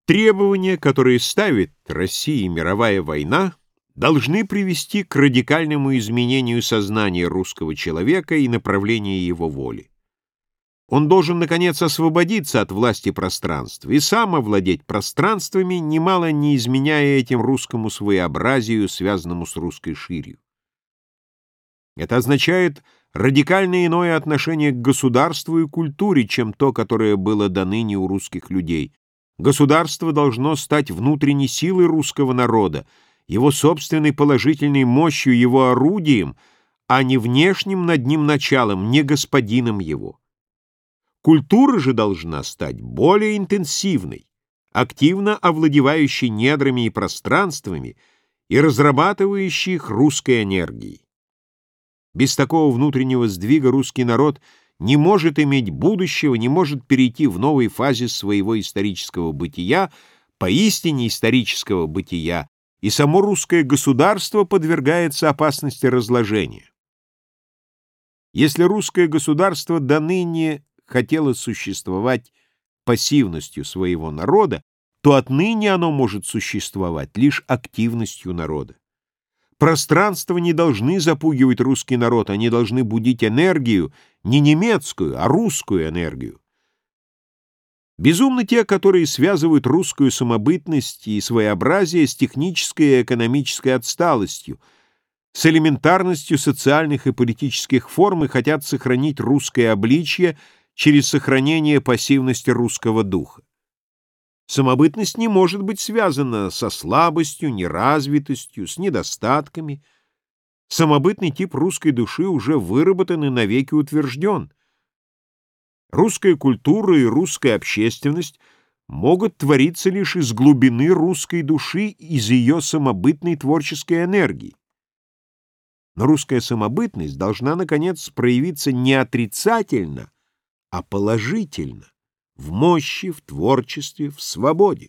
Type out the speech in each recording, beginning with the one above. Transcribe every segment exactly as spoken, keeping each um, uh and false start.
Требования, которые ставит России мировая война, должны привести к радикальному изменению сознания русского человека и направления его воли. Он должен, наконец, освободиться от власти пространства и сам овладеть пространствами, немало не изменяя этим русскому своеобразию, связанному с русской ширью. Это означает радикально иное отношение к государству и культуре, чем то, которое было доныне у русских людей. Государство должно стать внутренней силой русского народа, его собственной положительной мощью, его орудием, а не внешним над ним началом, не господином его. Культура же должна стать более интенсивной, активно овладевающей недрами и пространствами и разрабатывающей их русской энергией. Без такого внутреннего сдвига русский народ не может иметь будущего, не может перейти в новой фазе своего исторического бытия, поистине исторического бытия, и само русское государство подвергается опасности разложения. Если русское государство доныне хотело существовать пассивностью своего народа, то отныне оно может существовать лишь активностью народа. Пространства не должны запугивать русский народ, они должны будить энергию, не немецкую, а русскую энергию. Безумны те, которые связывают русскую самобытность и своеобразие с технической и экономической отсталостью, с элементарностью социальных и политических форм и хотят сохранить русское обличье через сохранение пассивности русского духа. Самобытность не может быть связана со слабостью, неразвитостью, с недостатками. Самобытный тип русской души уже выработан и навеки утвержден. Русская культура и русская общественность могут твориться лишь из глубины русской души, из ее самобытной творческой энергии. Но русская самобытность должна, наконец, проявиться не отрицательно, а положительно. В мощи, в творчестве, в свободе.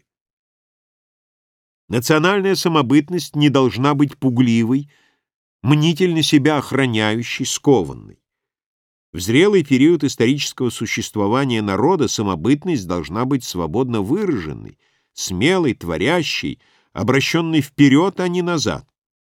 Национальная самобытность не должна быть пугливой, мнительно себя охраняющей, скованной. В зрелый период исторического существования народа самобытность должна быть свободно выраженной, смелой, творящей, обращенной вперед, а не назад.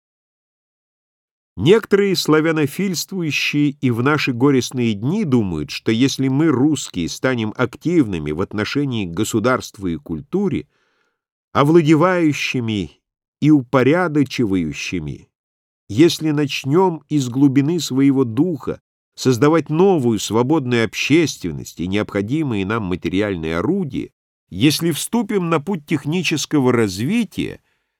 Некоторые славянофильствующие и в наши горестные дни думают, что если мы, русские, станем активными в отношении к государству и культуре, овладевающими и упорядочивающими, если начнем из глубины своего духа создавать новую свободную общественность и необходимые нам материальные орудия, если вступим на путь технического развития,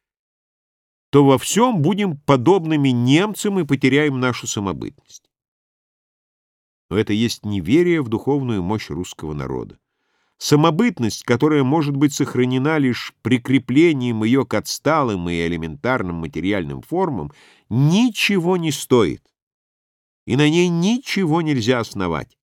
то во всем будем подобными немцам и потеряем нашу самобытность. Но это есть неверие в духовную мощь русского народа. Самобытность, которая может быть сохранена лишь прикреплением ее к отсталым и элементарным материальным формам, ничего не стоит, и на ней ничего нельзя основать.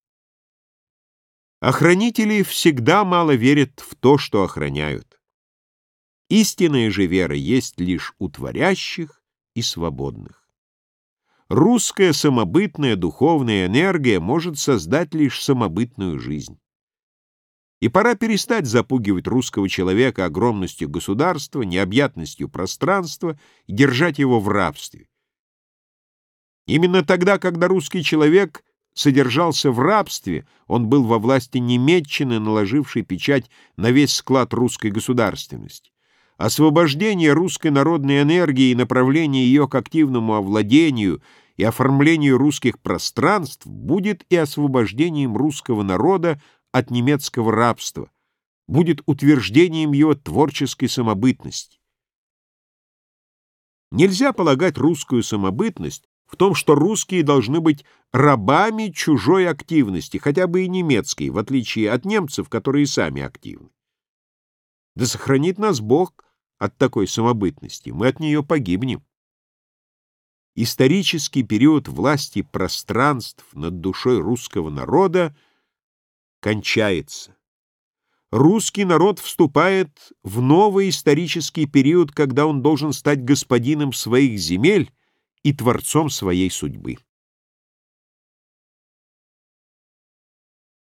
Охранители всегда мало верят в то, что охраняют. Истинная же вера есть лишь у творящих и свободных. Русская самобытная духовная энергия может создать лишь самобытную жизнь. И пора перестать запугивать русского человека огромностью государства, необъятностью пространства и держать его в рабстве. Именно тогда, когда русский человек содержался в рабстве, он был во власти немецчины, наложившей печать на весь склад русской государственности. Освобождение русской народной энергии и направление ее к активному овладению и оформлению русских пространств будет и освобождением русского народа от немецкого рабства, будет утверждением его творческой самобытности. Нельзя полагать русскую самобытность в том, что русские должны быть рабами чужой активности, хотя бы и немецкой, в отличие от немцев, которые сами активны. Да сохранит нас Бог от такой самобытности, мы от нее погибнем. Исторический период власти пространств над душой русского народа кончается. Русский народ вступает в новый исторический период, когда он должен стать господином своих земель и творцом своей судьбы.